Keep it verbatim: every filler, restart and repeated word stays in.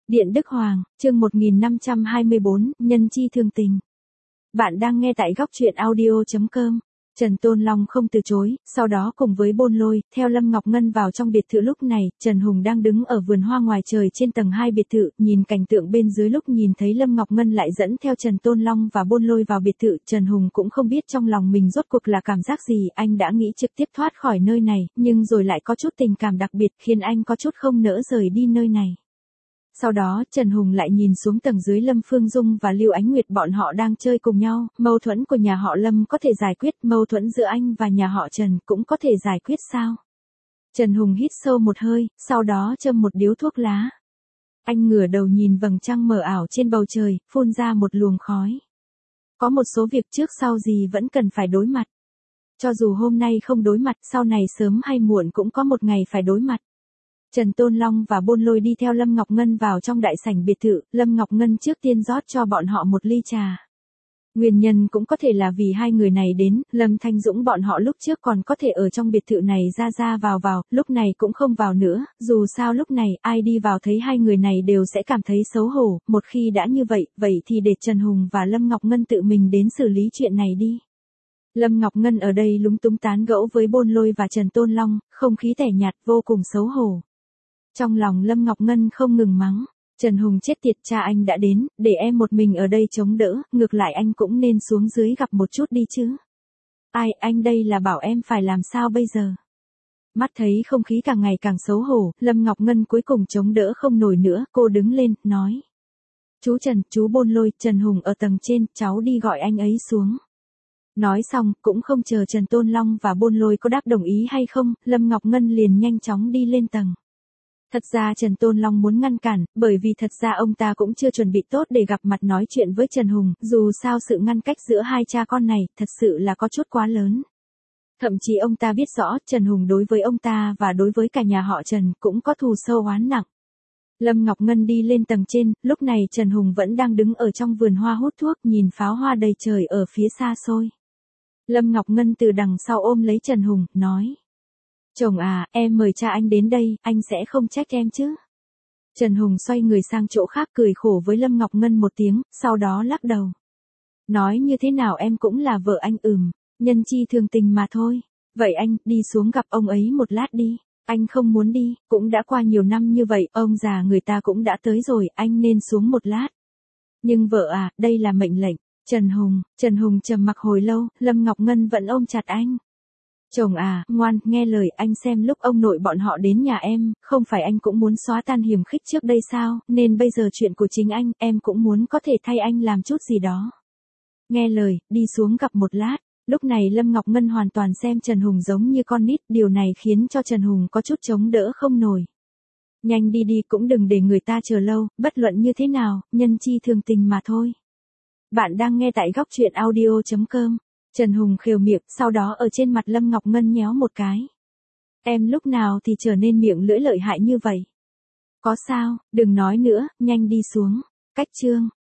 Điện Đức Hoàng, chương một nghìn năm trăm hai mươi bốn, nhân chi thương tình. Bạn đang nghe tại góc truyện audio chấm com. Trần Tôn Long không từ chối, sau đó cùng với Bôn Lôi, theo Lâm Ngọc Ngân vào trong biệt thự. Lúc này, Trần Hùng đang đứng ở vườn hoa ngoài trời trên tầng hai biệt thự, nhìn cảnh tượng bên dưới. Lúc nhìn thấy Lâm Ngọc Ngân lại dẫn theo Trần Tôn Long và Bôn Lôi vào biệt thự, Trần Hùng cũng không biết trong lòng mình rốt cuộc là cảm giác gì. Anh đã nghĩ trực tiếp thoát khỏi nơi này, nhưng rồi lại có chút tình cảm đặc biệt khiến anh có chút không nỡ rời đi nơi này. Sau đó, Trần Hùng lại nhìn xuống tầng dưới. Lâm Phương Dung và Lưu Ánh Nguyệt bọn họ đang chơi cùng nhau, mâu thuẫn của nhà họ Lâm có thể giải quyết, mâu thuẫn giữa anh và nhà họ Trần cũng có thể giải quyết sao? Trần Hùng hít sâu một hơi, sau đó châm một điếu thuốc lá. Anh ngửa đầu nhìn vầng trăng mờ ảo trên bầu trời, phun ra một luồng khói. Có một số việc trước sau gì vẫn cần phải đối mặt. Cho dù hôm nay không đối mặt, sau này sớm hay muộn cũng có một ngày phải đối mặt. Trần Tôn Long và Bôn Lôi đi theo Lâm Ngọc Ngân vào trong đại sảnh biệt thự. Lâm Ngọc Ngân trước tiên rót cho bọn họ một ly trà. Nguyên nhân cũng có thể là vì hai người này đến, Lâm Thanh Dũng bọn họ lúc trước còn có thể ở trong biệt thự này ra ra vào vào, lúc này cũng không vào nữa, dù sao lúc này ai đi vào thấy hai người này đều sẽ cảm thấy xấu hổ. Một khi đã như vậy, vậy thì để Trần Hùng và Lâm Ngọc Ngân tự mình đến xử lý chuyện này đi. Lâm Ngọc Ngân ở đây lúng túng tán gẫu với Bôn Lôi và Trần Tôn Long, không khí tẻ nhạt vô cùng xấu hổ. Trong lòng Lâm Ngọc Ngân không ngừng mắng, Trần Hùng chết tiệt, cha anh đã đến, để em một mình ở đây chống đỡ, ngược lại anh cũng nên xuống dưới gặp một chút đi chứ. Ai, anh đây là bảo em phải làm sao bây giờ? Mắt thấy không khí càng ngày càng xấu hổ, Lâm Ngọc Ngân cuối cùng chống đỡ không nổi nữa, cô đứng lên, nói. Chú Trần, chú Bôn Lôi, Trần Hùng ở tầng trên, cháu đi gọi anh ấy xuống. Nói xong, cũng không chờ Trần Tôn Long và Bôn Lôi có đáp đồng ý hay không, Lâm Ngọc Ngân liền nhanh chóng đi lên tầng. Thật ra Trần Tôn Long muốn ngăn cản, bởi vì thật ra ông ta cũng chưa chuẩn bị tốt để gặp mặt nói chuyện với Trần Hùng, dù sao sự ngăn cách giữa hai cha con này, thật sự là có chút quá lớn. Thậm chí ông ta biết rõ, Trần Hùng đối với ông ta và đối với cả nhà họ Trần cũng có thù sâu oán nặng. Lâm Ngọc Ngân đi lên tầng trên, lúc này Trần Hùng vẫn đang đứng ở trong vườn hoa hút thuốc, nhìn pháo hoa đầy trời ở phía xa xôi. Lâm Ngọc Ngân từ đằng sau ôm lấy Trần Hùng, nói. Chồng à, em mời cha anh đến đây, anh sẽ không trách em chứ? Trần Hùng xoay người sang chỗ khác cười khổ với Lâm Ngọc Ngân một tiếng, sau đó lắc đầu. Nói như thế nào em cũng là vợ anh. Ừm, nhân chi thường tình mà thôi. Vậy anh, đi xuống gặp ông ấy một lát đi. Anh không muốn đi, cũng đã qua nhiều năm như vậy, ông già người ta cũng đã tới rồi, anh nên xuống một lát. Nhưng vợ à, đây là mệnh lệnh. Trần Hùng, Trần Hùng trầm mặc hồi lâu, Lâm Ngọc Ngân vẫn ôm chặt anh. Chồng à, ngoan, nghe lời anh, xem lúc ông nội bọn họ đến nhà em, không phải anh cũng muốn xóa tan hiềm khích trước đây sao, nên bây giờ chuyện của chính anh, em cũng muốn có thể thay anh làm chút gì đó. Nghe lời, đi xuống gặp một lát. Lúc này Lâm Ngọc Ngân hoàn toàn xem Trần Hùng giống như con nít, điều này khiến cho Trần Hùng có chút chống đỡ không nổi. Nhanh đi đi, cũng đừng để người ta chờ lâu, bất luận như thế nào, nhân chi thường tình mà thôi. Bạn đang nghe tại góc truyện audio chấm com. Trần Hùng khều miệng, sau đó ở trên mặt Lâm Ngọc Ngân nhéo một cái. Em lúc nào thì trở nên miệng lưỡi lợi hại như vậy? Có sao, đừng nói nữa, nhanh đi xuống. Cách chương.